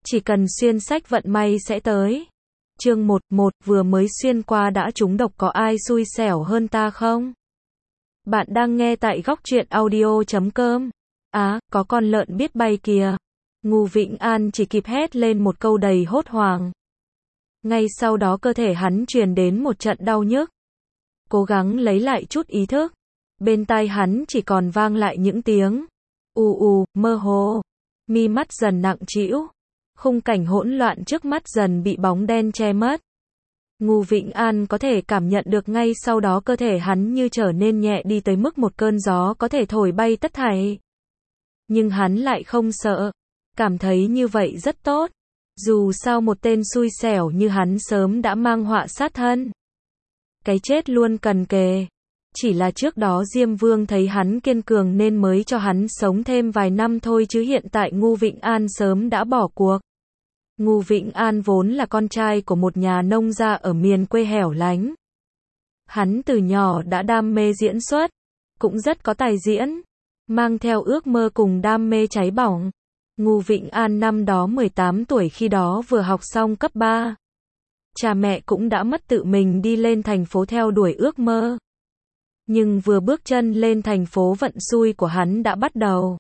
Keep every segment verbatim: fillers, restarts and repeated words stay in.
Chỉ cần xuyên sách vận may sẽ tới. Chương một, một, vừa mới xuyên qua đã trúng độc có ai xui xẻo hơn ta không? Bạn đang nghe tại góc truyện audio chấm com. Á, có con lợn biết bay kìa. Ngô Vĩnh An chỉ kịp hét lên một câu đầy hốt hoảng. Ngay sau đó cơ thể hắn truyền đến một trận đau nhức. Cố gắng lấy lại chút ý thức. Bên tai hắn chỉ còn vang lại những tiếng ù ù, mơ hồ. Mi mắt dần nặng trĩu. Khung cảnh hỗn loạn trước mắt dần bị bóng đen che mất. Ngô Vĩnh An có thể cảm nhận được ngay sau đó cơ thể hắn như trở nên nhẹ đi tới mức một cơn gió có thể thổi bay tất thảy. Nhưng hắn lại không sợ. Cảm thấy như vậy rất tốt. Dù sao một tên xui xẻo như hắn sớm đã mang họa sát thân. Cái chết luôn cần kề. Chỉ là trước đó Diêm Vương thấy hắn kiên cường nên mới cho hắn sống thêm vài năm thôi chứ hiện tại Ngô Vĩnh An sớm đã bỏ cuộc. Ngô Vĩnh An vốn là con trai của một nhà nông gia ở miền quê hẻo lánh. Hắn từ nhỏ đã đam mê diễn xuất, cũng rất có tài diễn, mang theo ước mơ cùng đam mê cháy bỏng. Ngô Vĩnh An năm đó mười tám tuổi khi đó vừa học xong cấp ba. Cha mẹ cũng đã mất tự mình đi lên thành phố theo đuổi ước mơ. Nhưng vừa bước chân lên thành phố vận xui của hắn đã bắt đầu.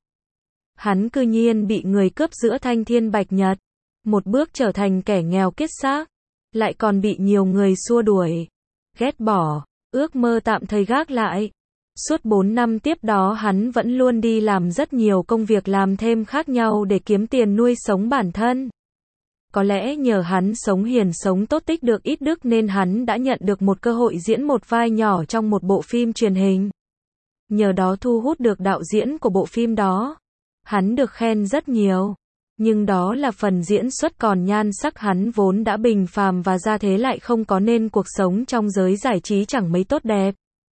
Hắn cư nhiên bị người cướp giữa thanh thiên bạch nhật. Một bước trở thành kẻ nghèo kiết xác. Lại còn bị nhiều người xua đuổi. Ghét bỏ. Ước mơ tạm thời gác lại. Suốt bốn năm tiếp đó hắn vẫn luôn đi làm rất nhiều công việc làm thêm khác nhau để kiếm tiền nuôi sống bản thân. Có lẽ nhờ hắn sống hiền sống tốt tích được ít đức nên hắn đã nhận được một cơ hội diễn một vai nhỏ trong một bộ phim truyền hình. Nhờ đó thu hút được đạo diễn của bộ phim đó. Hắn được khen rất nhiều. Nhưng đó là phần diễn xuất, còn nhan sắc hắn vốn đã bình phàm và gia thế lại không có nên cuộc sống trong giới giải trí chẳng mấy tốt đẹp.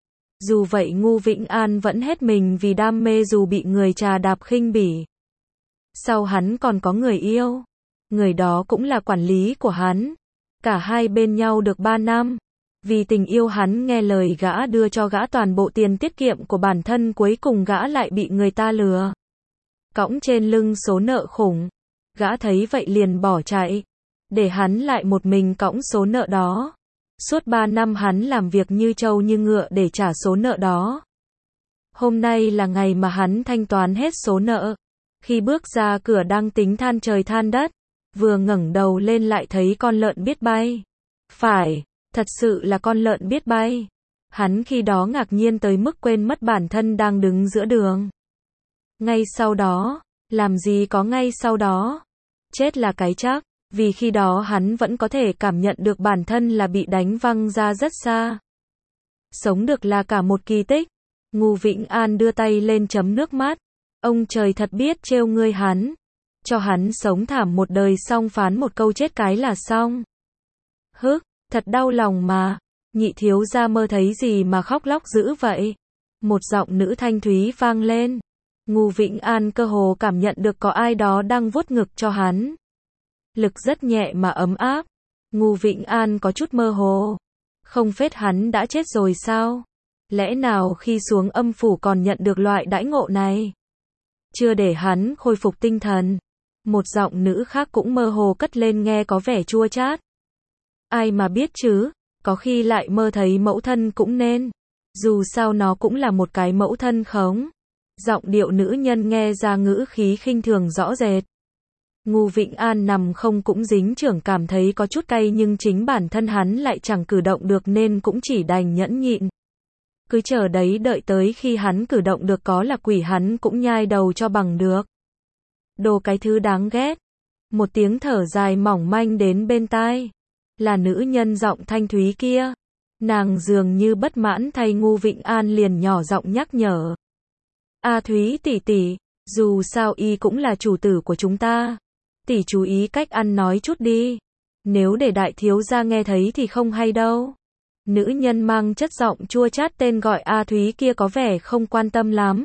Dù vậy Ngô Vĩnh An vẫn hết mình vì đam mê dù bị người trà đạp khinh bỉ. Sau hắn còn có người yêu. Người đó cũng là quản lý của hắn. Cả hai bên nhau được ba năm. Vì tình yêu hắn nghe lời gã đưa cho gã toàn bộ tiền tiết kiệm của bản thân, cuối cùng gã lại bị người ta lừa. Cõng trên lưng số nợ khủng. Gã thấy vậy liền bỏ chạy. Để hắn lại một mình cõng số nợ đó. Suốt ba năm hắn làm việc như trâu như ngựa để trả số nợ đó. Hôm nay là ngày mà hắn thanh toán hết số nợ. Khi bước ra cửa đang tính than trời than đất. Vừa ngẩng đầu lên lại thấy con lợn biết bay. Phải, thật sự là con lợn biết bay. Hắn khi đó ngạc nhiên tới mức quên mất bản thân đang đứng giữa đường. Ngay sau đó, làm gì có ngay sau đó. Chết là cái chắc, vì khi đó hắn vẫn có thể cảm nhận được bản thân là bị đánh văng ra rất xa. Sống được là cả một kỳ tích. Ngô Vĩnh An đưa tay lên chấm nước mắt. Ông trời thật biết trêu ngươi hắn. Cho hắn sống thảm một đời xong phán một câu chết cái là xong. Hức, thật đau lòng mà. Nhị thiếu gia mơ thấy gì mà khóc lóc dữ vậy? Một giọng nữ thanh thúy vang lên. Ngô Vĩnh An cơ hồ cảm nhận được có ai đó đang vuốt ngực cho hắn. Lực rất nhẹ mà ấm áp. Ngô Vĩnh An có chút mơ hồ. Không phết hắn đã chết rồi sao? Lẽ nào khi xuống âm phủ còn nhận được loại đãi ngộ này? Chưa để hắn khôi phục tinh thần. Một giọng nữ khác cũng mơ hồ cất lên nghe có vẻ chua chát. Ai mà biết chứ, có khi lại mơ thấy mẫu thân cũng nên. Dù sao nó cũng là một cái mẫu thân khống. Giọng điệu nữ nhân nghe ra ngữ khí khinh thường rõ rệt. Ngô Vĩnh An nằm không cũng dính chưởng cảm thấy có chút cay nhưng chính bản thân hắn lại chẳng cử động được nên cũng chỉ đành nhẫn nhịn. Cứ chờ đấy đợi tới khi hắn cử động được có là quỷ hắn cũng nhai đầu cho bằng được. Đồ cái thứ đáng ghét. Một tiếng thở dài mỏng manh đến bên tai. Là nữ nhân giọng thanh thúy kia. Nàng dường như bất mãn thay Ngô Vĩnh An liền nhỏ giọng nhắc nhở. A Thúy tỷ tỷ, dù sao y cũng là chủ tử của chúng ta. Tỷ chú ý cách ăn nói chút đi. Nếu để đại thiếu gia nghe thấy thì không hay đâu. Nữ nhân mang chất giọng chua chát tên gọi A Thúy kia có vẻ không quan tâm lắm.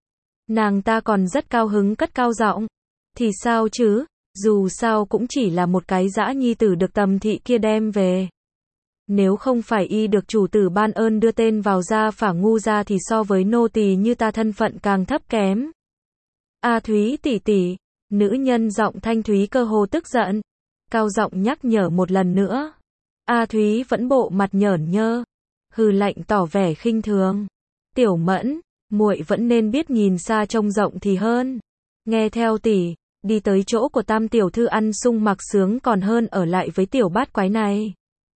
Nàng ta còn rất cao hứng cất cao giọng. Thì sao chứ, dù sao cũng chỉ là một cái dã nhi tử được Tầm thị kia đem về. Nếu không phải y được chủ tử ban ơn đưa tên vào gia phả Ngu gia thì so với nô tỳ như ta thân phận càng thấp kém. A Thúy tỷ tỷ, Nữ nhân giọng thanh thúy cơ hồ tức giận, cao giọng nhắc nhở một lần nữa. A Thúy vẫn bộ mặt nhởn nhơ, hừ lạnh tỏ vẻ khinh thường. Tiểu Mẫn, muội vẫn nên biết nhìn xa trông rộng thì hơn. Nghe theo tỷ, đi tới chỗ của Tam tiểu thư ăn sung mặc sướng còn hơn ở lại với tiểu bát quái này.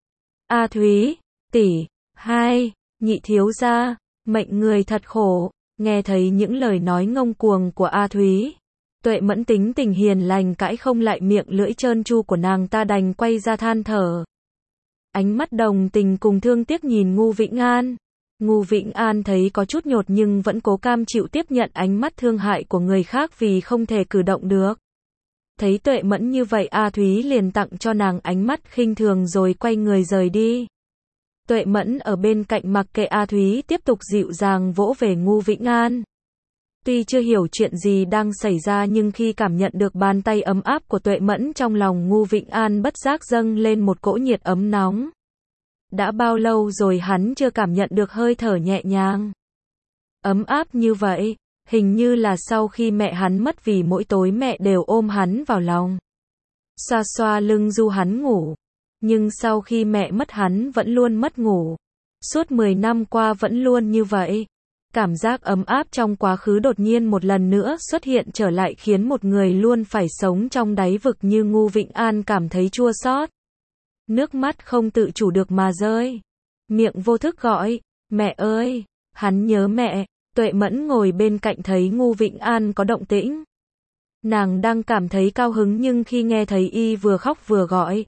A Thúy, tỷ, hai, nhị thiếu gia, mệnh người thật khổ. Nghe thấy những lời nói ngông cuồng của A Thúy, Tuệ Mẫn tính tình hiền lành cãi không lại miệng lưỡi trơn tru của nàng ta đành quay ra than thở. Ánh mắt đồng tình cùng thương tiếc nhìn Ngu Vĩnh An. Ngu Vĩnh An thấy có chút nhột nhưng vẫn cố cam chịu tiếp nhận ánh mắt thương hại của người khác vì không thể cử động được. Thấy Tuệ Mẫn như vậy, A Thúy liền tặng cho nàng ánh mắt khinh thường rồi quay người rời đi. Tuệ Mẫn ở bên cạnh mặc kệ A Thúy tiếp tục dịu dàng vỗ về Ngu Vĩnh An. Tuy chưa hiểu chuyện gì đang xảy ra nhưng khi cảm nhận được bàn tay ấm áp của Tuệ Mẫn trong lòng Ngu Vĩnh An bất giác dâng lên một cỗ nhiệt ấm nóng. Đã bao lâu rồi hắn chưa cảm nhận được hơi thở nhẹ nhàng, ấm áp như vậy, hình như là sau khi mẹ hắn mất vì mỗi tối mẹ đều ôm hắn vào lòng, xoa xoa lưng du hắn ngủ. Nhưng sau khi mẹ mất hắn vẫn luôn mất ngủ. Suốt mười năm qua vẫn luôn như vậy. Cảm giác ấm áp trong quá khứ đột nhiên một lần nữa xuất hiện trở lại khiến một người luôn phải sống trong đáy vực như Ngu Vĩnh An cảm thấy chua xót. Nước mắt không tự chủ được mà rơi. Miệng vô thức gọi, mẹ ơi, hắn nhớ mẹ. Tuệ Mẫn ngồi bên cạnh thấy Ngu Vĩnh An có động tĩnh. Nàng đang cảm thấy cao hứng nhưng khi nghe thấy y vừa khóc vừa gọi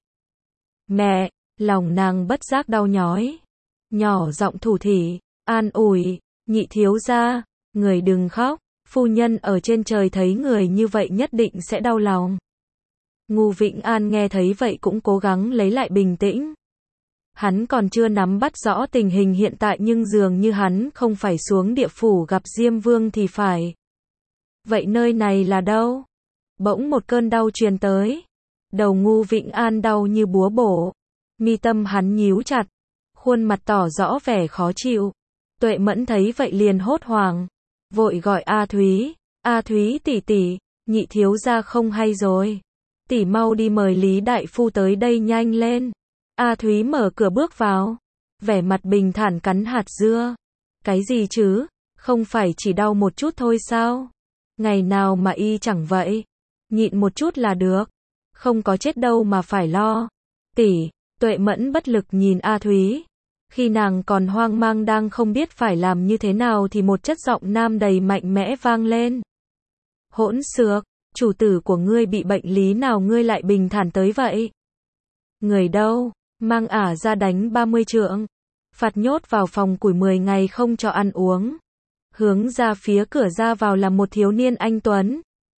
mẹ, lòng nàng bất giác đau nhói. Nhỏ giọng thủ thỉ, an ủi, nhị thiếu gia, người đừng khóc, phu nhân ở trên trời thấy người như vậy nhất định sẽ đau lòng. Ngu Vĩnh An nghe thấy vậy cũng cố gắng lấy lại bình tĩnh. Hắn còn chưa nắm bắt rõ tình hình hiện tại nhưng dường như hắn không phải xuống địa phủ gặp Diêm Vương thì phải. Vậy nơi này là đâu? Bỗng một cơn đau truyền tới. Đầu Ngu Vĩnh An đau như búa bổ. Mi tâm hắn nhíu chặt. Khuôn mặt tỏ rõ vẻ khó chịu. Tuệ Mẫn thấy vậy liền hốt hoảng. Vội gọi A Thúy. A Thúy tỷ tỷ, nhị thiếu gia không hay rồi. Tỷ mau đi mời Lý đại phu tới đây nhanh lên. A Thúy mở cửa bước vào. Vẻ mặt bình thản cắn hạt dưa. Cái gì chứ? Không phải chỉ đau một chút thôi sao? Ngày nào mà y chẳng vậy. Nhịn một chút là được. Không có chết đâu mà phải lo. Tỷ, Tuệ Mẫn bất lực nhìn A Thúy. Khi nàng còn hoang mang đang không biết phải làm như thế nào thì một chất giọng nam đầy mạnh mẽ vang lên. Hỗn xược, chủ tử của ngươi bị bệnh lý nào ngươi lại bình thản tới vậy? Người đâu, mang ả ra đánh ba mươi trượng. Phạt nhốt vào phòng củi mười ngày không cho ăn uống. Hướng ra phía cửa ra vào là một thiếu niên anh tuấn.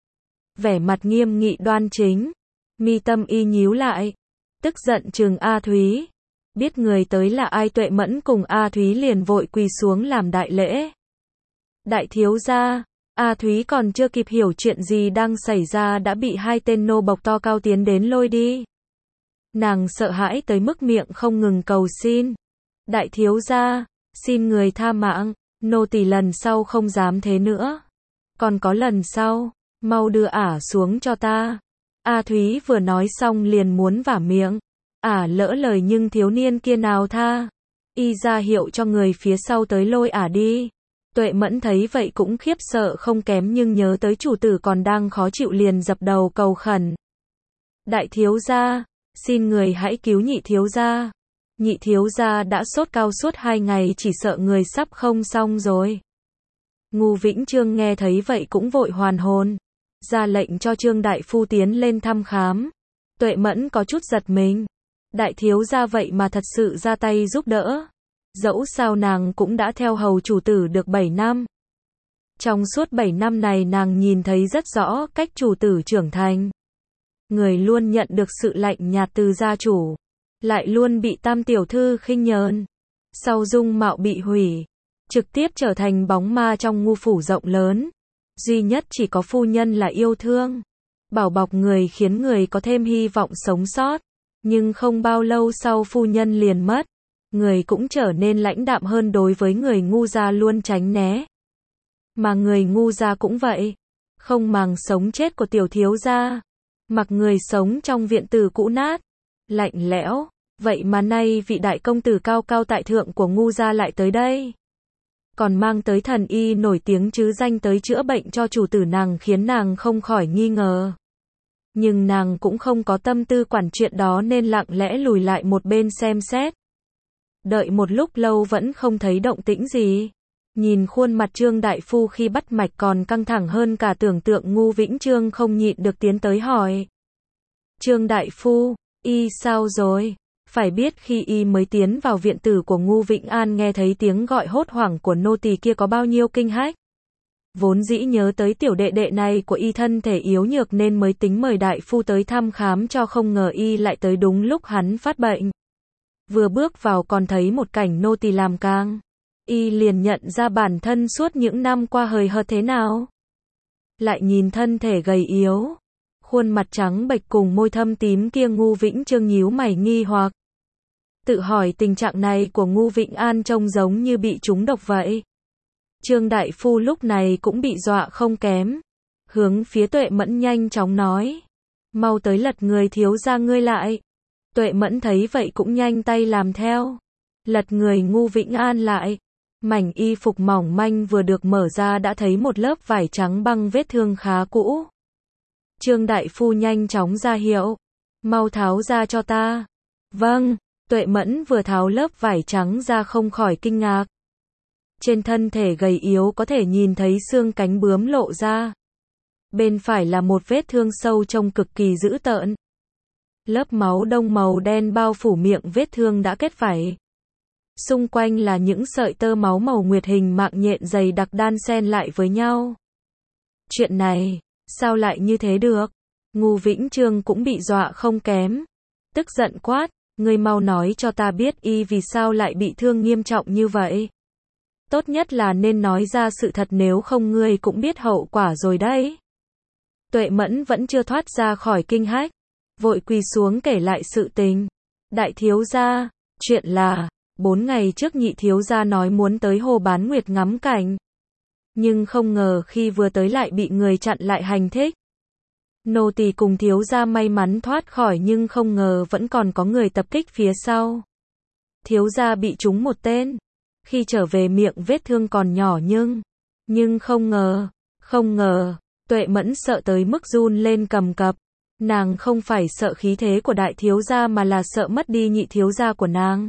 Vẻ mặt nghiêm nghị đoan chính. Mi tâm y nhíu lại. Tức giận trừng A Thúy. Biết người tới là ai, Tuệ Mẫn cùng A Thúy liền vội quỳ xuống làm đại lễ. Đại thiếu gia, A Thúy còn chưa kịp hiểu chuyện gì đang xảy ra đã bị hai tên nô bộc to cao tiến đến lôi đi. Nàng sợ hãi tới mức miệng không ngừng cầu xin. Đại thiếu gia, xin người tha mạng, nô tỳ lần sau không dám thế nữa. Còn có lần sau, mau đưa ả xuống cho ta. A Thúy vừa nói xong liền muốn vả miệng. Ả lỡ lời nhưng thiếu niên kia nào tha. Y ra hiệu cho người phía sau tới lôi ả đi. Tuệ Mẫn thấy vậy cũng khiếp sợ không kém nhưng nhớ tới chủ tử còn đang khó chịu liền dập đầu cầu khẩn. Đại thiếu gia, xin người hãy cứu nhị thiếu gia. Nhị thiếu gia đã sốt cao suốt hai ngày chỉ sợ người sắp không xong rồi. Ngu Vĩnh Trương nghe thấy vậy cũng vội hoàn hồn. Ra lệnh cho Trương đại phu tiến lên thăm khám. Tuệ Mẫn có chút giật mình. Đại thiếu gia vậy mà thật sự ra tay giúp đỡ. Dẫu sao nàng cũng đã theo hầu chủ tử được bảy năm. Trong suốt bảy năm này nàng nhìn thấy rất rõ cách chủ tử trưởng thành. Người luôn nhận được sự lạnh nhạt từ gia chủ. Lại luôn bị Tam tiểu thư khinh nhờn. Sau dung mạo bị hủy. Trực tiếp trở thành bóng ma trong ngu phủ rộng lớn. Duy nhất chỉ có phu nhân là yêu thương. Bảo bọc người khiến người có thêm hy vọng sống sót. Nhưng không bao lâu sau phu nhân liền mất. Người cũng trở nên lãnh đạm hơn đối với người ngu gia luôn tránh né. Mà người ngu gia cũng vậy. không màng sống chết của tiểu thiếu gia, mặc người sống trong viện tử cũ nát, lạnh lẽo, vậy mà nay vị đại công tử cao cao tại thượng của ngu gia lại tới đây. Còn mang tới thần y nổi tiếng chứ danh tới chữa bệnh cho chủ tử nàng, khiến nàng không khỏi nghi ngờ. Nhưng nàng cũng không có tâm tư quản chuyện đó nên lặng lẽ lùi lại một bên xem xét. Đợi một lúc lâu vẫn không thấy động tĩnh gì. Nhìn khuôn mặt Trương đại phu khi bắt mạch còn căng thẳng hơn cả tưởng tượng, Ngu Vĩnh Trương không nhịn được tiến tới hỏi. Trương đại phu, y sao rồi? Phải biết khi y mới tiến vào viện tử của Ngu Vĩnh An nghe thấy tiếng gọi hốt hoảng của nô tỳ kia có bao nhiêu kinh hách. Vốn dĩ nhớ tới tiểu đệ đệ này của y thân thể yếu nhược nên mới tính mời đại phu tới thăm khám cho, không ngờ y lại tới đúng lúc hắn phát bệnh. Vừa bước vào còn thấy một cảnh nô tỳ làm càng. Y liền nhận ra bản thân suốt những năm qua hời hợt thế nào. Lại nhìn thân thể gầy yếu, khuôn mặt trắng bệch cùng môi thâm tím kia, Ngu Vĩnh Trương nhíu mày nghi hoặc. Tự hỏi tình trạng này của Ngu Vĩnh An trông giống như bị trúng độc vậy. Trương đại phu lúc này cũng bị dọa không kém. Hướng phía Tuệ Mẫn nhanh chóng nói. Mau tới lật người thiếu gia ngươi lại. Tuệ Mẫn thấy vậy cũng nhanh tay làm theo. Lật người Ngu Vĩnh An lại. Mảnh y phục mỏng manh vừa được mở ra đã thấy một lớp vải trắng băng vết thương khá cũ. Trương đại phu nhanh chóng ra hiệu. Mau tháo ra cho ta. Vâng. Tuệ Mẫn vừa tháo lớp vải trắng ra không khỏi kinh ngạc. Trên thân thể gầy yếu có thể nhìn thấy xương cánh bướm lộ ra. Bên phải là một vết thương sâu trông cực kỳ dữ tợn. Lớp máu đông màu đen bao phủ miệng vết thương đã kết vảy. Xung quanh là những sợi tơ máu màu nguyệt hình mạng nhện dày đặc đan xen lại với nhau. Chuyện này, sao lại như thế được? Ngu Vĩnh Trương cũng bị dọa không kém. Tức giận quát, ngươi mau nói cho ta biết y vì sao lại bị thương nghiêm trọng như vậy. Tốt nhất là nên nói ra sự thật, nếu không ngươi cũng biết hậu quả rồi đấy. Tuệ Mẫn vẫn chưa thoát ra khỏi kinh hách, vội quỳ xuống kể lại sự tình. Đại thiếu gia, chuyện là, bốn ngày trước nhị thiếu gia nói muốn tới Hồ Bán Nguyệt ngắm cảnh. Nhưng không ngờ khi vừa tới lại bị người chặn lại hành thích. Nô tỳ cùng thiếu gia may mắn thoát khỏi nhưng không ngờ vẫn còn có người tập kích phía sau. Thiếu gia bị trúng một tên. Khi trở về miệng vết thương còn nhỏ nhưng, nhưng không ngờ, không ngờ, Tuệ Mẫn sợ tới mức run lên cầm cập. Nàng không phải sợ khí thế của đại thiếu gia mà là sợ mất đi nhị thiếu gia của nàng.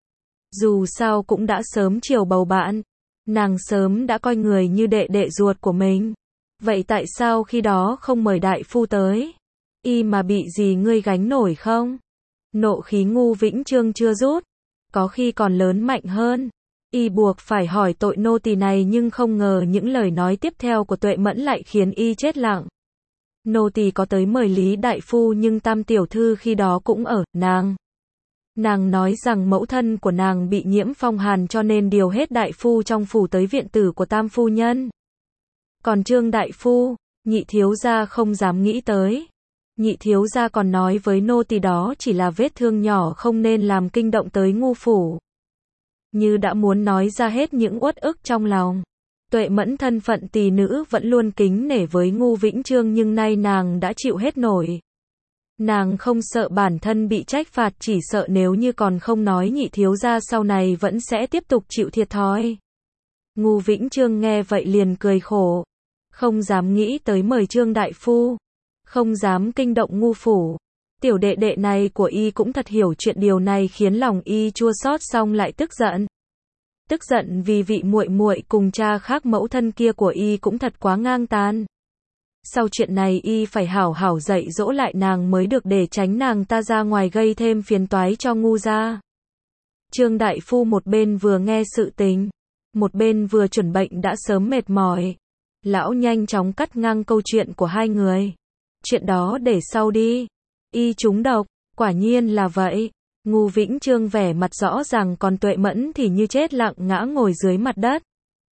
Dù sao cũng đã sớm chiều bầu bạn, nàng sớm đã coi người như đệ đệ ruột của mình. Vậy tại sao khi đó không mời đại phu tới? Y mà bị gì ngươi gánh nổi không? Nộ khí Ngu Vĩnh Trương chưa rút, có khi còn lớn mạnh hơn. Y buộc phải hỏi tội nô tỳ này, nhưng không ngờ những lời nói tiếp theo của Tuệ Mẫn lại khiến y chết lặng. Nô tỳ có tới mời Lý đại phu nhưng Tam tiểu thư khi đó cũng ở, nàng. Nàng nói rằng mẫu thân của nàng bị nhiễm phong hàn cho nên điều hết đại phu trong phủ tới viện tử của Tam phu nhân. Còn Trương đại phu, nhị thiếu gia không dám nghĩ tới. Nhị thiếu gia còn nói với nô tỳ đó chỉ là vết thương nhỏ không nên làm kinh động tới Ngu phủ. Như đã muốn nói ra hết những uất ức trong lòng. Tuệ Mẫn thân phận tỳ nữ vẫn luôn kính nể với Ngu Vĩnh Trương nhưng nay nàng đã chịu hết nổi. Nàng không sợ bản thân bị trách phạt, chỉ sợ nếu như còn không nói nhị thiếu gia sau này vẫn sẽ tiếp tục chịu thiệt thòi. Ngu Vĩnh Trương nghe vậy liền cười khổ. Không dám nghĩ tới mời Trương đại phu. Không dám kinh động Ngu phủ. Tiểu đệ đệ này của y cũng thật hiểu chuyện, điều này khiến lòng y chua xót xong lại tức giận. Tức giận vì vị muội muội cùng cha khác mẫu thân kia của y cũng thật quá ngang tàn. Sau chuyện này y phải hảo hảo dạy dỗ lại nàng mới được, để tránh nàng ta ra ngoài gây thêm phiền toái cho Ngu gia. Trương đại phu một bên vừa nghe sự tình, một bên vừa chuẩn bệnh đã sớm mệt mỏi. Lão nhanh chóng cắt ngang câu chuyện của hai người. Chuyện đó để sau đi. Y trúng độc, quả nhiên là vậy. Ngu Vĩnh Trương vẻ mặt rõ ràng, còn Tuệ Mẫn thì như chết lặng ngã ngồi dưới mặt đất.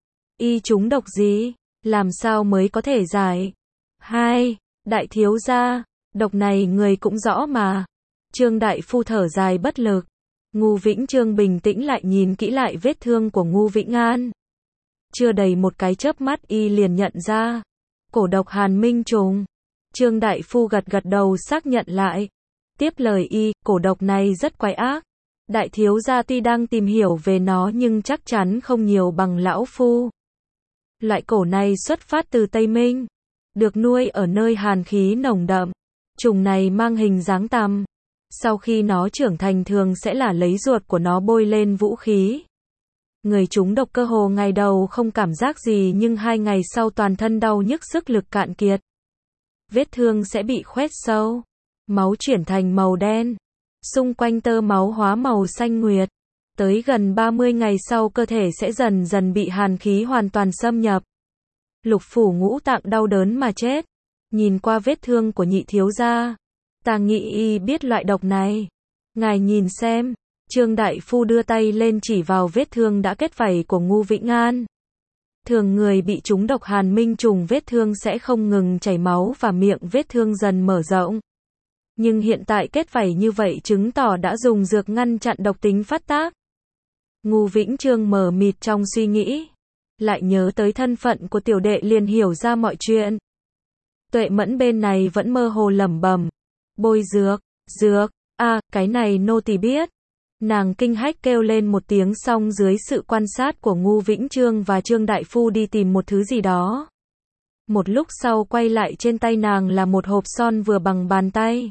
Y trúng độc gì? Làm sao mới có thể giải? Hai, đại thiếu gia, độc này người cũng rõ mà. Trương đại phu thở dài bất lực. Ngu Vĩnh Trương bình tĩnh lại nhìn kỹ lại vết thương của Ngu Vĩnh An. Chưa đầy một cái chớp mắt y liền nhận ra. Cổ độc Hàn Minh trùng. Trương đại phu gật gật đầu xác nhận lại. Tiếp lời y, cổ độc này rất quái ác. Đại thiếu gia tuy đang tìm hiểu về nó nhưng chắc chắn không nhiều bằng lão phu. Loại cổ này xuất phát từ Tây Minh, được nuôi ở nơi hàn khí nồng đậm. Trùng này mang hình dáng tằm. Sau khi nó trưởng thành thường sẽ là lấy ruột của nó bôi lên vũ khí. Người trúng độc cơ hồ ngày đầu không cảm giác gì nhưng hai ngày sau toàn thân đau nhức sức lực cạn kiệt. Vết thương sẽ bị khoét sâu. Máu chuyển thành màu đen. Xung quanh tơ máu hóa màu xanh nguyệt. Tới gần ba mươi ngày sau cơ thể sẽ dần dần bị hàn khí hoàn toàn xâm nhập. Lục phủ ngũ tạng đau đớn mà chết. Nhìn qua vết thương của nhị thiếu gia, ta nghĩ y biết loại độc này. Ngài nhìn xem. Trương đại phu đưa tay lên chỉ vào vết thương đã kết vảy của Ngưu Vĩnh An. Thường người bị trúng độc Hàn Minh trùng vết thương sẽ không ngừng chảy máu và miệng vết thương dần mở rộng. Nhưng hiện tại kết vảy như vậy chứng tỏ đã dùng dược ngăn chặn độc tính phát tác. Ngưu Vĩnh Trương mờ mịt trong suy nghĩ. Lại nhớ tới thân phận của tiểu đệ liền hiểu ra mọi chuyện. Tuệ Mẫn bên này vẫn mơ hồ lẩm bẩm. Bôi dược, dược, à, cái này nô tỳ biết. Nàng kinh hách kêu lên một tiếng xong dưới sự quan sát của Ngưu Vĩnh Trương và Trương đại phu đi tìm một thứ gì đó. Một lúc sau quay lại trên tay nàng là một hộp son vừa bằng bàn tay.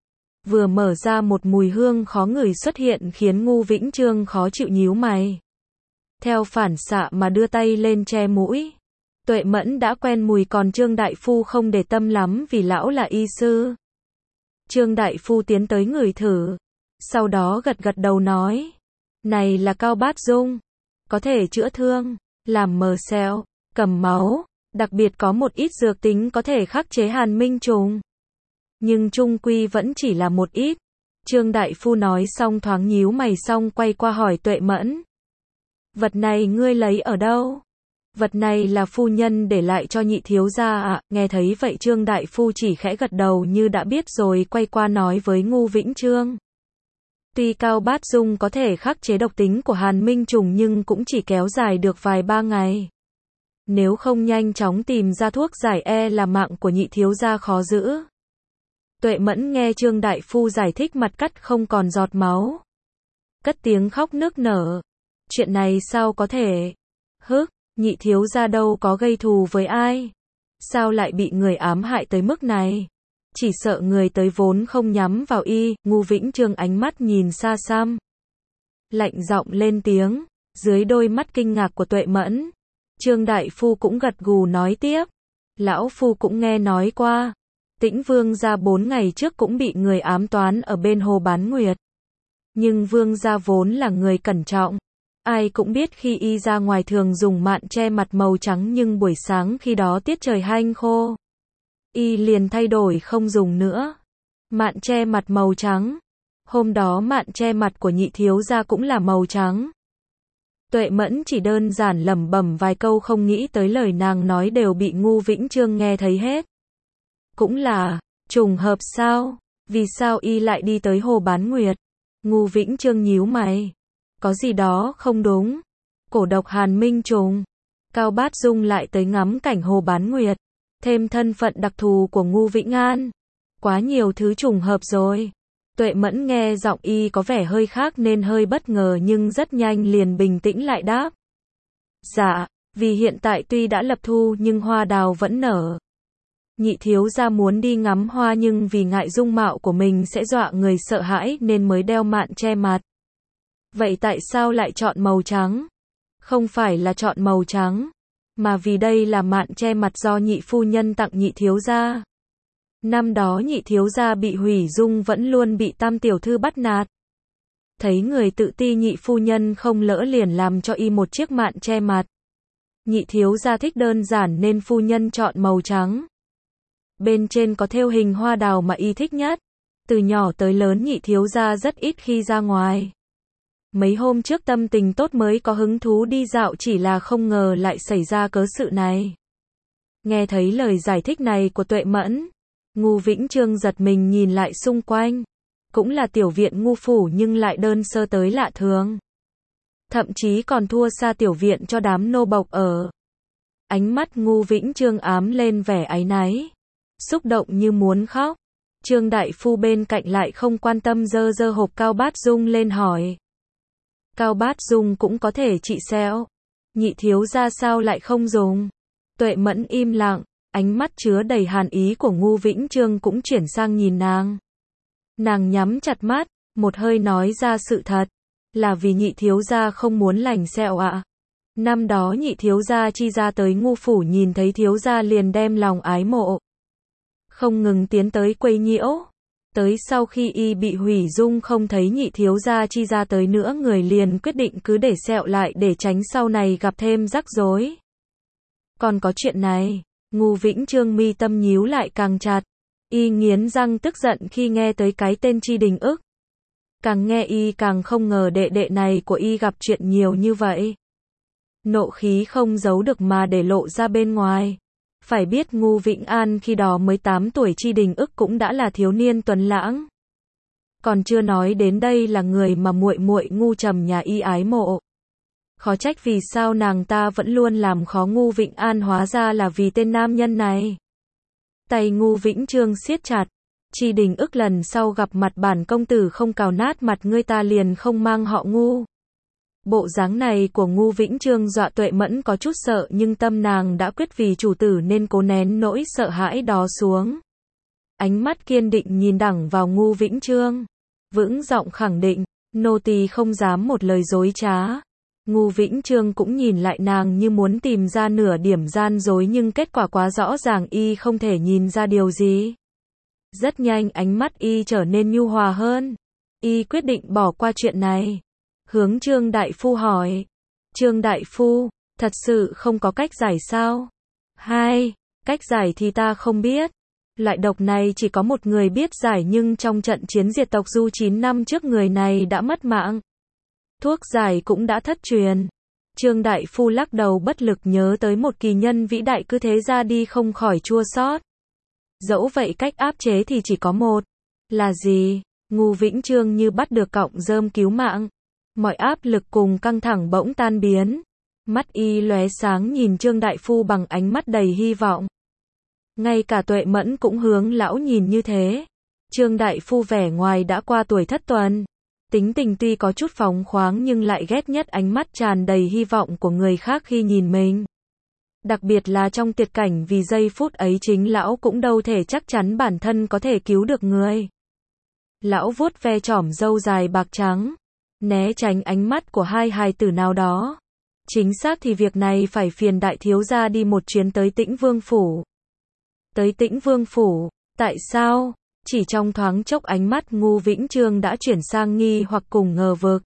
Vừa mở ra một mùi hương khó ngửi xuất hiện khiến Ngưu Vĩnh Trương khó chịu nhíu mày. Theo phản xạ mà đưa tay lên che mũi. Tuệ Mẫn đã quen mùi còn Trương đại phu không để tâm lắm vì lão là y sư. Trương đại phu tiến tới ngửi thử. Sau đó gật gật đầu nói. Này là cao bát dung. Có thể chữa thương, làm mờ sẹo, cầm máu. Đặc biệt có một ít dược tính có thể khắc chế Hàn Minh trùng. Nhưng chung quy vẫn chỉ là một ít. Trương đại phu nói xong thoáng nhíu mày xong quay qua hỏi Tuệ Mẫn. Vật này ngươi lấy ở đâu? Vật này là phu nhân để lại cho nhị thiếu gia ạ. À. Nghe thấy vậy Trương đại phu chỉ khẽ gật đầu như đã biết rồi quay qua nói với Ngưu Vĩnh Trương. Tuy cao bát dung có thể khắc chế độc tính của Hàn Minh trùng nhưng cũng chỉ kéo dài được vài ba ngày. Nếu không nhanh chóng tìm ra thuốc giải e là mạng của nhị thiếu gia khó giữ. Tuệ Mẫn nghe Trương đại phu giải thích mặt cắt không còn giọt máu. Cất tiếng khóc nức nở. Chuyện này sao có thể? Hức, nhị thiếu gia đâu có gây thù với ai? Sao lại bị người ám hại tới mức này? Chỉ sợ người tới vốn không nhắm vào y. Ngưu Vĩnh Trương ánh mắt nhìn xa xăm. Lạnh giọng lên tiếng. Dưới đôi mắt kinh ngạc của Tuệ Mẫn. Trương đại phu cũng gật gù nói tiếp. Lão phu cũng nghe nói qua. Tĩnh vương gia bốn ngày trước cũng bị người ám toán ở bên hồ Bán Nguyệt. Nhưng vương gia vốn là người cẩn trọng. Ai cũng biết khi y ra ngoài thường dùng mạn che mặt màu trắng nhưng buổi sáng khi đó tiết trời hanh khô. Y liền thay đổi không dùng nữa. Mạn che mặt màu trắng. Hôm đó mạn che mặt của nhị thiếu gia cũng là màu trắng. Tuệ Mẫn chỉ đơn giản lẩm bẩm vài câu không nghĩ tới lời nàng nói đều bị Ngưu Vĩnh Trương nghe thấy hết. Cũng là, trùng hợp sao? Vì sao y lại đi tới hồ Bán Nguyệt? Ngưu Vĩnh Trương nhíu mày. Có gì đó không đúng. Cổ độc Hàn Minh trùng. Cao Bát Dung lại tới ngắm cảnh hồ Bán Nguyệt. Thêm thân phận đặc thù của Ngưu Vĩnh An. Quá nhiều thứ trùng hợp rồi. Tuệ Mẫn nghe giọng y có vẻ hơi khác nên hơi bất ngờ nhưng rất nhanh liền bình tĩnh lại đáp. Dạ, vì hiện tại tuy đã lập thu nhưng hoa đào vẫn nở. Nhị thiếu gia muốn đi ngắm hoa nhưng vì ngại dung mạo của mình sẽ dọa người sợ hãi nên mới đeo mạn che mặt. Vậy tại sao lại chọn màu trắng? Không phải là chọn màu trắng, mà vì đây là mạn che mặt do nhị phu nhân tặng nhị thiếu gia. Năm đó nhị thiếu gia bị hủy dung vẫn luôn bị tam tiểu thư bắt nạt. Thấy người tự ti nhị phu nhân không lỡ liền làm cho y một chiếc mạn che mặt. Nhị thiếu gia thích đơn giản nên phu nhân chọn màu trắng. Bên trên có thêu hình hoa đào mà y thích nhất. Từ nhỏ tới lớn nhị thiếu gia rất ít khi ra ngoài. Mấy hôm trước tâm tình tốt mới có hứng thú đi dạo chỉ là không ngờ lại xảy ra cớ sự này. Nghe thấy lời giải thích này của Tuệ Mẫn, Ngưu Vĩnh Trương giật mình nhìn lại xung quanh. Cũng là tiểu viện Ngưu phủ nhưng lại đơn sơ tới lạ thường. Thậm chí còn thua xa tiểu viện cho đám nô bộc ở. Ánh mắt Ngô Vĩnh Chương ám lên vẻ áy náy, xúc động như muốn khóc. Trương đại phu bên cạnh lại không quan tâm giơ giơ hộp cao bát dung lên hỏi. Cao bát dung cũng có thể trị sẹo. Nhị thiếu gia sao lại không dùng? Tuệ Mẫn im lặng, ánh mắt chứa đầy hàn ý của Ngô Vĩnh Chương cũng chuyển sang nhìn nàng. Nàng nhắm chặt mắt, một hơi nói ra sự thật. Là vì nhị thiếu gia không muốn lành sẹo ạ. À? Năm đó nhị thiếu gia chi ra tới Ngô phủ nhìn thấy thiếu gia liền đem lòng ái mộ. Không ngừng tiến tới quấy nhiễu. Tới sau khi y bị hủy dung không thấy nhị thiếu gia chi ra tới nữa người liền quyết định cứ để sẹo lại để tránh sau này gặp thêm rắc rối. Còn có chuyện này, Ngô Vĩnh Chương mi tâm nhíu lại càng chặt. Y nghiến răng tức giận khi nghe tới cái tên Chi Đình Ức. Càng nghe y càng không ngờ đệ đệ này của y gặp chuyện nhiều như vậy. Nộ khí không giấu được mà để lộ ra bên ngoài. Phải biết Ngô Vĩnh An khi đó mới tám tuổi, Chi Đình Ức cũng đã là thiếu niên tuấn lãng. Còn chưa nói đến đây là người mà muội muội Ngô Trầm nhà y ái mộ. Khó trách vì sao nàng ta vẫn luôn làm khó Ngô Vĩnh An, hóa ra là vì tên nam nhân này. Tay Ngô Vĩnh Chương siết chặt. Chi Đình Ức lần sau gặp mặt bản công tử không cào nát mặt ngươi ta liền không mang họ Ngô. Bộ dáng này của Ngô Vĩnh Chương dọa Tuệ Mẫn có chút sợ, nhưng tâm nàng đã quyết vì chủ tử nên cố nén nỗi sợ hãi đó xuống. Ánh mắt kiên định nhìn đẳng vào Ngô Vĩnh Chương, vững giọng khẳng định, nô tỳ không dám một lời dối trá. Ngô Vĩnh Chương cũng nhìn lại nàng như muốn tìm ra nửa điểm gian dối, nhưng kết quả quá rõ ràng, y không thể nhìn ra điều gì. Rất nhanh ánh mắt y trở nên nhu hòa hơn. Y quyết định bỏ qua chuyện này. Hướng Trương đại phu hỏi. Trương đại phu, thật sự không có cách giải sao? Hai, cách giải thì ta không biết. Loại độc này chỉ có một người biết giải, nhưng trong trận chiến diệt tộc Du chín năm trước người này đã mất mạng. Thuốc giải cũng đã thất truyền. Trương đại phu lắc đầu bất lực, nhớ tới một kỳ nhân vĩ đại cứ thế ra đi không khỏi chua xót. Dẫu vậy cách áp chế thì chỉ có một. Là gì? Ngô Vĩnh Chương như bắt được cọng rơm cứu mạng. Mọi áp lực cùng căng thẳng bỗng tan biến. Mắt y lóe sáng nhìn Trương đại phu bằng ánh mắt đầy hy vọng. Ngay cả Tuệ Mẫn cũng hướng lão nhìn như thế. Trương đại phu vẻ ngoài đã qua tuổi thất tuần. Tính tình tuy có chút phóng khoáng nhưng lại ghét nhất ánh mắt tràn đầy hy vọng của người khác khi nhìn mình. Đặc biệt là trong tuyệt cảnh, vì giây phút ấy chính lão cũng đâu thể chắc chắn bản thân có thể cứu được người. Lão vuốt ve chỏm râu dài bạc trắng, né tránh ánh mắt của hai hài tử nào đó. Chính xác thì việc này phải phiền đại thiếu gia đi một chuyến tới Tĩnh Vương phủ. Tới Tĩnh Vương phủ, tại sao? Chỉ trong thoáng chốc ánh mắt Ngô Vĩnh Chương đã chuyển sang nghi hoặc cùng ngờ vực.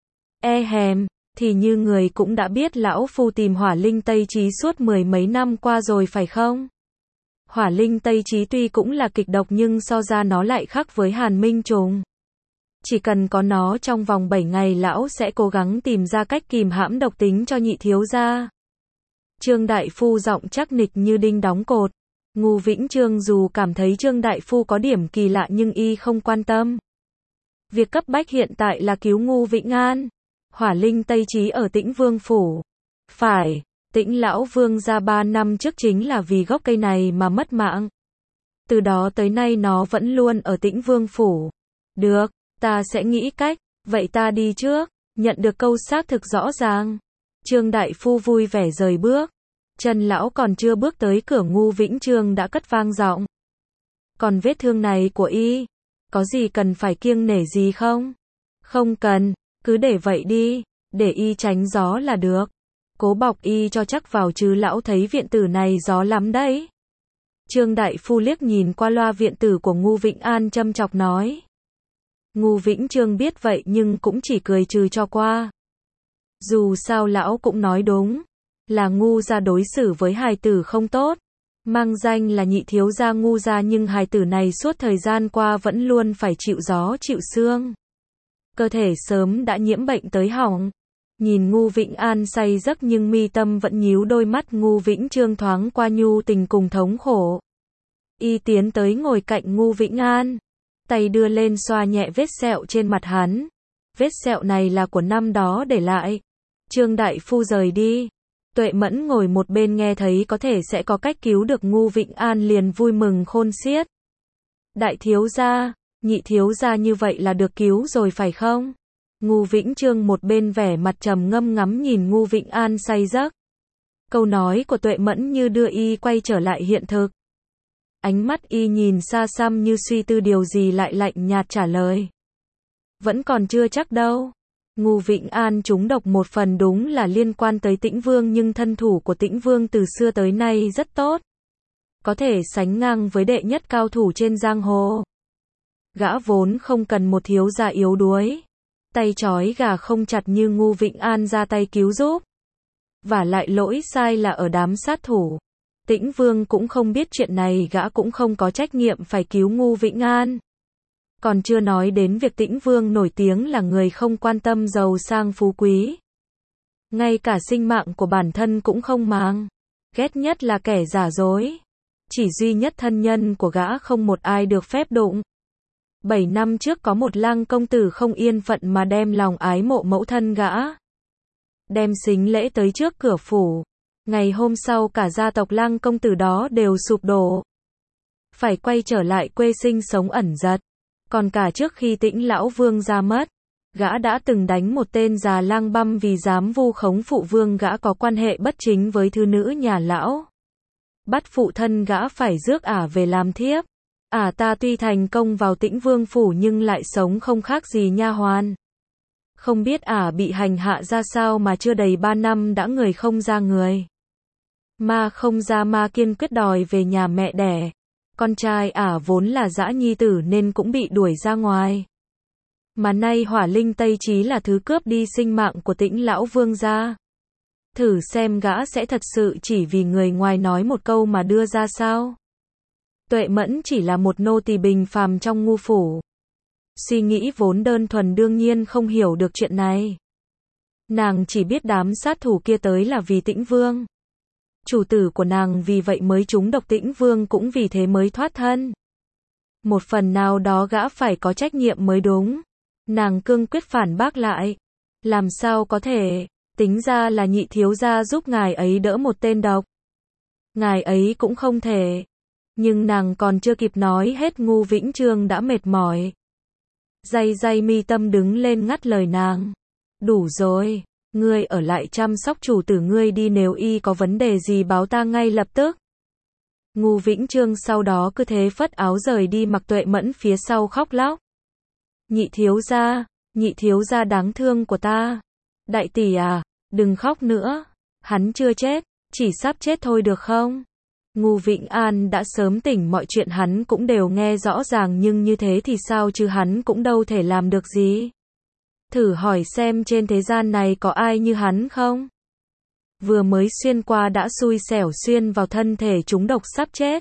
E hèm, thì như người cũng đã biết lão phu tìm Hỏa Linh Tây Chí suốt mười mấy năm qua rồi phải không? Hỏa Linh Tây Chí tuy cũng là kịch độc nhưng so ra nó lại khác với Hàn Minh Trùng. Chỉ cần có nó trong vòng bảy ngày lão sẽ cố gắng tìm ra cách kìm hãm độc tính cho nhị thiếu gia. Trương đại phu giọng chắc nịch như đinh đóng cột. Ngô Vĩnh Chương dù cảm thấy Trương đại phu có điểm kỳ lạ nhưng y không quan tâm. Việc cấp bách hiện tại là cứu Ngô Vĩnh An. Hỏa Linh Tây Chí ở Tĩnh Vương phủ. Phải, Tĩnh lão vương gia ba năm trước chính là vì gốc cây này mà mất mạng. Từ đó tới nay nó vẫn luôn ở Tĩnh Vương phủ. Được, ta sẽ nghĩ cách, vậy ta đi trước. Nhận được câu xác thực rõ ràng, Trương đại phu vui vẻ rời bước. Trần lão còn chưa bước tới cửa, Ngô Vĩnh Chương đã cất vang giọng. Còn vết thương này của y, có gì cần phải kiêng nể gì không? Không cần, cứ để vậy đi, để y tránh gió là được. Cố bọc y cho chắc vào chứ lão thấy viện tử này gió lắm đấy. Trương đại phu liếc nhìn qua loa viện tử của Ngô Vĩnh An châm chọc nói. Ngô Vĩnh Chương biết vậy nhưng cũng chỉ cười trừ cho qua. Dù sao lão cũng nói đúng, là Ngô gia đối xử với hài tử không tốt. Mang danh là nhị thiếu gia Ngô gia nhưng hài tử này suốt thời gian qua vẫn luôn phải chịu gió chịu sương. Cơ thể sớm đã nhiễm bệnh tới hỏng. Nhìn Ngô Vĩnh An say giấc nhưng mi tâm vẫn nhíu, đôi mắt Ngô Vĩnh Chương thoáng qua nhu tình cùng thống khổ. Y tiến tới ngồi cạnh Ngô Vĩnh An, tay đưa lên xoa nhẹ vết sẹo trên mặt hắn. Vết sẹo này là của năm đó để lại. Trương đại phu rời đi. Tuệ Mẫn ngồi một bên nghe thấy có thể sẽ có cách cứu được Ngô Vĩnh An liền vui mừng khôn xiết. Đại thiếu gia, nhị thiếu gia như vậy là được cứu rồi phải không? Ngô Vĩnh Chương một bên vẻ mặt trầm ngâm ngắm nhìn Ngô Vĩnh An say giấc. Câu nói của Tuệ Mẫn như đưa y quay trở lại hiện thực. Ánh mắt y nhìn xa xăm như suy tư điều gì lại lạnh nhạt trả lời. Vẫn còn chưa chắc đâu. Ngô Vĩnh An trúng độc một phần đúng là liên quan tới Tĩnh Vương nhưng thân thủ của Tĩnh Vương từ xưa tới nay rất tốt. Có thể sánh ngang với đệ nhất cao thủ trên giang hồ. Gã vốn không cần một thiếu gia yếu đuối. Tay trói gà không chặt như Ngô Vĩnh An ra tay cứu giúp. Và lại lỗi sai là ở đám sát thủ. Tĩnh Vương cũng không biết chuyện này, gã cũng không có trách nhiệm phải cứu Ngô Vĩnh An. Còn chưa nói đến việc Tĩnh Vương nổi tiếng là người không quan tâm giàu sang phú quý. Ngay cả sinh mạng của bản thân cũng không màng. Ghét nhất là kẻ giả dối. Chỉ duy nhất thân nhân của gã không một ai được phép đụng. Bảy năm trước có một lang công tử không yên phận mà đem lòng ái mộ mẫu thân gã. Đem sính lễ tới trước cửa phủ. Ngày hôm sau cả gia tộc lang công tử đó đều sụp đổ. Phải quay trở lại quê sinh sống ẩn giật. Còn cả trước khi Tĩnh lão vương ra mất, gã đã từng đánh một tên già lang băm vì dám vu khống phụ vương gã có quan hệ bất chính với thư nữ nhà lão. Bắt phụ thân gã phải rước ả về làm thiếp. Ả ta tuy thành công vào Tĩnh vương phủ nhưng lại sống không khác gì nha hoàn. Không biết ả bị hành hạ ra sao mà chưa đầy ba năm đã người không ra người. Ma không ra ma kiên quyết đòi về nhà mẹ đẻ. Con trai ả vốn là dã nhi tử nên cũng bị đuổi ra ngoài. Mà nay Hỏa Linh Tây Chí là thứ cướp đi sinh mạng của Tĩnh lão vương gia. Thử xem gã sẽ thật sự chỉ vì người ngoài nói một câu mà đưa ra sao. Tuệ Mẫn chỉ là một nô tỳ bình phàm trong Ngô phủ. Suy nghĩ vốn đơn thuần đương nhiên không hiểu được chuyện này. Nàng chỉ biết đám sát thủ kia tới là vì Tĩnh Vương. Chủ tử của nàng vì vậy mới trúng độc, Tĩnh Vương cũng vì thế mới thoát thân. Một phần nào đó gã phải có trách nhiệm mới đúng. Nàng cương quyết phản bác lại. Làm sao có thể, tính ra là nhị thiếu gia giúp ngài ấy đỡ một tên độc. Ngài ấy cũng không thể. Nhưng nàng còn chưa kịp nói hết Ngô Vĩnh Chương đã mệt mỏi. Day day mi tâm đứng lên ngắt lời nàng. Đủ rồi, ngươi ở lại chăm sóc chủ tử ngươi đi, nếu y có vấn đề gì báo ta ngay lập tức. Ngô Vĩnh Chương sau đó cứ thế phất áo rời đi, mặc Tuệ Mẫn phía sau khóc lóc. Nhị thiếu gia, nhị thiếu gia đáng thương của ta. Đại tỷ à, đừng khóc nữa. Hắn chưa chết, chỉ sắp chết thôi được không? Ngô Vĩnh An đã sớm tỉnh, mọi chuyện hắn cũng đều nghe rõ ràng, nhưng như thế thì sao chứ, hắn cũng đâu thể làm được gì. Thử hỏi xem trên thế gian này có ai như hắn không? Vừa mới xuyên qua đã xui xẻo xuyên vào thân thể trúng độc sắp chết.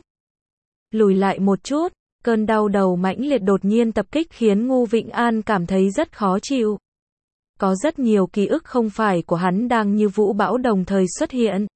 Lùi lại một chút, cơn đau đầu mãnh liệt đột nhiên tập kích khiến Ngô Vĩnh An cảm thấy rất khó chịu. Có rất nhiều ký ức không phải của hắn đang như vũ bão đồng thời xuất hiện.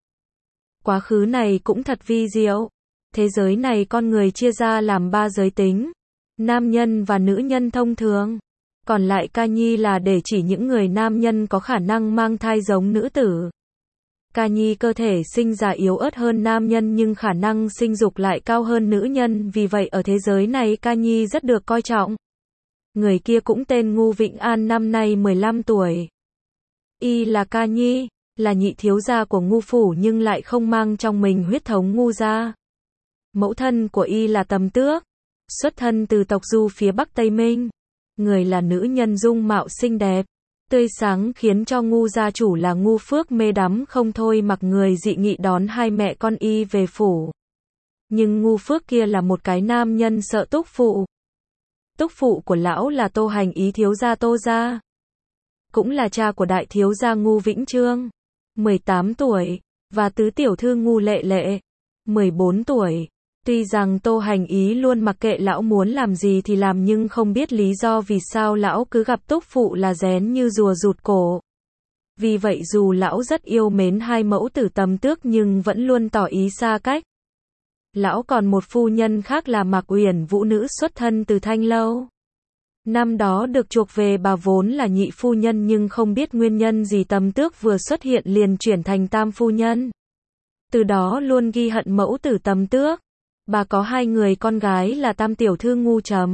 Quá khứ này cũng thật vi diệu. Thế giới này con người chia ra làm ba giới tính. Nam nhân và nữ nhân thông thường. Còn lại ca nhi là để chỉ những người nam nhân có khả năng mang thai giống nữ tử. Ca nhi cơ thể sinh ra yếu ớt hơn nam nhân nhưng khả năng sinh dục lại cao hơn nữ nhân, vì vậy ở thế giới này ca nhi rất được coi trọng. Người kia cũng tên Ngô Vĩnh An, năm nay mười lăm tuổi. Y là ca nhi, là nhị thiếu gia của Ngô phủ nhưng lại không mang trong mình huyết thống Ngô gia. Mẫu thân của y là Tầm Tước, xuất thân từ tộc Du phía Bắc Tây Minh. Người là nữ nhân dung mạo xinh đẹp, tươi sáng khiến cho Ngô gia chủ là Ngô Phước mê đắm không thôi, mặc người dị nghị đón hai mẹ con y về phủ. Nhưng Ngô Phước kia là một cái nam nhân sợ túc phụ. Túc phụ của lão là Tô Hành Ý thiếu gia Tô gia, cũng là cha của đại thiếu gia Ngô Vĩnh Chương, mười tám tuổi, và tứ tiểu thư Ngô Lệ Lệ, mười bốn tuổi. Tuy rằng Tô Hành Ý luôn mặc kệ lão muốn làm gì thì làm, nhưng không biết lý do vì sao lão cứ gặp túc phụ là rén như rùa rụt cổ. Vì vậy dù lão rất yêu mến hai mẫu tử Tầm Tước nhưng vẫn luôn tỏ ý xa cách. Lão còn một phu nhân khác là Mạc Uyển Vũ, nữ xuất thân từ Thanh Lâu. Năm đó được chuộc về bà vốn là nhị phu nhân nhưng không biết nguyên nhân gì Tầm Tước vừa xuất hiện liền chuyển thành tam phu nhân. Từ đó luôn ghi hận mẫu tử Tầm Tước. Bà có hai người con gái là tam tiểu thư Ngu Trầm,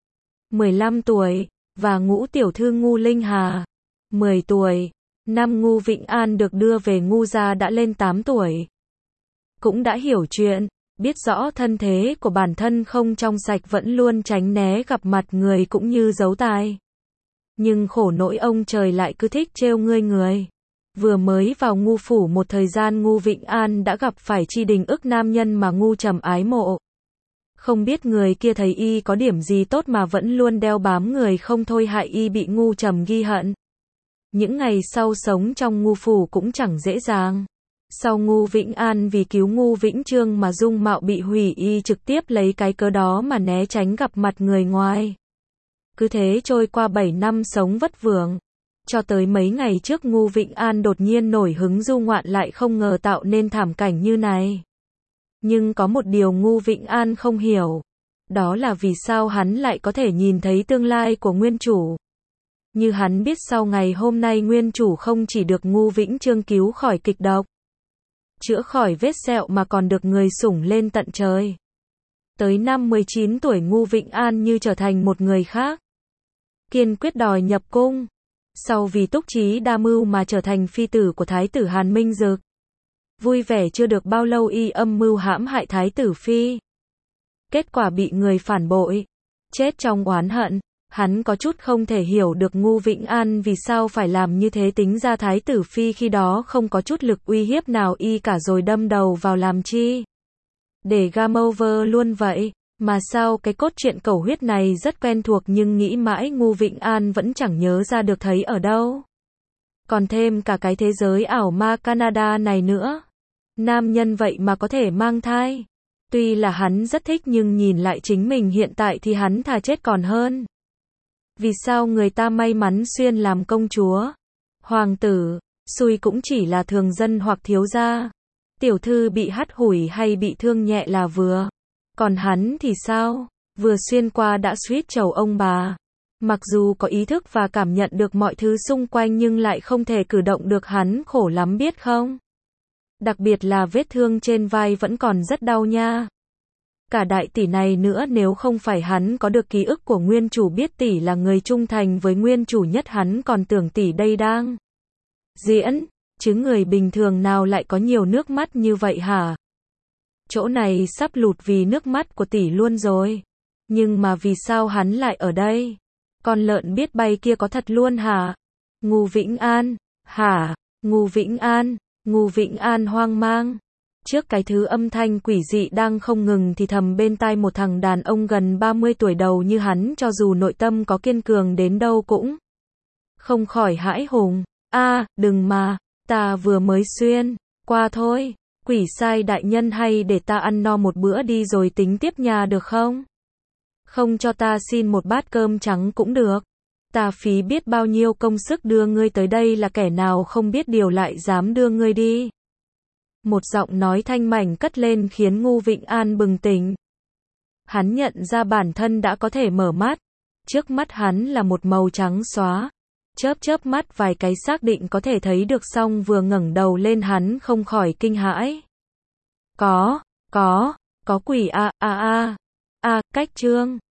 mười lăm tuổi, và ngũ tiểu thư Ngu Linh Hà, mười tuổi. Năm Ngu Vĩnh An được đưa về Ngu gia đã lên tám tuổi. Cũng đã hiểu chuyện, biết rõ thân thế của bản thân không trong sạch vẫn luôn tránh né gặp mặt người cũng như giấu tai. Nhưng khổ nỗi ông trời lại cứ thích trêu ngươi người. Vừa mới vào Ngu phủ một thời gian Ngu Vĩnh An đã gặp phải Tri Đình ức nam nhân mà Ngu Trầm ái mộ. Không biết người kia thấy y có điểm gì tốt mà vẫn luôn đeo bám người không thôi hại y bị Ngu Trầm ghi hận. Những ngày sau sống trong Ngu phủ cũng chẳng dễ dàng. Sau Ngu Vĩnh An vì cứu Ngu Vĩnh Trương mà dung mạo bị hủy y trực tiếp lấy cái cớ đó mà né tránh gặp mặt người ngoài. Cứ thế trôi qua bảy năm sống vất vưởng. Cho tới mấy ngày trước Ngu Vĩnh An đột nhiên nổi hứng du ngoạn lại không ngờ tạo nên thảm cảnh như này. Nhưng có một điều Ngu Vĩnh An không hiểu. Đó là vì sao hắn lại có thể nhìn thấy tương lai của nguyên chủ. Như hắn biết sau ngày hôm nay nguyên chủ không chỉ được Ngu Vĩnh Trương cứu khỏi kịch độc, chữa khỏi vết sẹo mà còn được người sủng lên tận trời. Tới năm mười chín tuổi Ngu Vĩnh An như trở thành một người khác. Kiên quyết đòi nhập cung. Sau vì túc trí đa mưu mà trở thành phi tử của Thái tử Hàn Minh Dực. Vui vẻ chưa được bao lâu y âm mưu hãm hại Thái tử Phi. Kết quả bị người phản bội. Chết trong oán hận. Hắn có chút không thể hiểu được Ngu Vĩnh An vì sao phải làm như thế, tính ra Thái tử Phi khi đó không có chút lực uy hiếp nào y cả rồi đâm đầu vào làm chi. Để game over luôn vậy. Mà sao cái cốt truyện cầu huyết này rất quen thuộc nhưng nghĩ mãi Ngu Vĩnh An vẫn chẳng nhớ ra được thấy ở đâu. Còn thêm cả cái thế giới ảo ma Canada này nữa. Nam nhân vậy mà có thể mang thai. Tuy là hắn rất thích nhưng nhìn lại chính mình hiện tại thì hắn thà chết còn hơn. Vì sao người ta may mắn xuyên làm công chúa, hoàng tử, xui cũng chỉ là thường dân hoặc thiếu gia. Tiểu thư bị hắt hủi hay bị thương nhẹ là vừa. Còn hắn thì sao? Vừa xuyên qua đã suýt chầu ông bà. Mặc dù có ý thức và cảm nhận được mọi thứ xung quanh nhưng lại không thể cử động được, hắn khổ lắm biết không? Đặc biệt là vết thương trên vai vẫn còn rất đau nha. Cả đại tỷ này nữa, nếu không phải hắn có được ký ức của nguyên chủ biết tỷ là người trung thành với nguyên chủ nhất, hắn còn tưởng tỷ đây đang diễn, chứ người bình thường nào lại có nhiều nước mắt như vậy hả? Chỗ này sắp lụt vì nước mắt của tỷ luôn rồi. Nhưng mà vì sao hắn lại ở đây? Con lợn biết bay kia có thật luôn hả? Ngu Vĩnh An, hả? Ngu Vĩnh An, Ngu Vĩnh An hoang mang. Trước cái thứ âm thanh quỷ dị đang không ngừng thì thầm bên tai một thằng đàn ông gần ba mươi tuổi đầu như hắn, cho dù nội tâm có kiên cường đến đâu cũng không khỏi hãi hùng. A, đừng mà, ta vừa mới xuyên qua thôi. Quỷ sai đại nhân, hay để ta ăn no một bữa đi rồi tính tiếp nhà được không? Không cho ta xin một bát cơm trắng cũng được. Ta phí biết bao nhiêu công sức đưa ngươi tới đây, là kẻ nào không biết điều lại dám đưa ngươi đi. Một giọng nói thanh mảnh cất lên khiến Ngu Vĩnh An bừng tỉnh. Hắn nhận ra bản thân đã có thể mở mắt. Trước mắt hắn là một màu trắng xóa. Chớp chớp mắt vài cái xác định có thể thấy được, xong vừa ngẩng đầu lên hắn không khỏi kinh hãi. Có, có, có quỷ a a a. A, cách trương.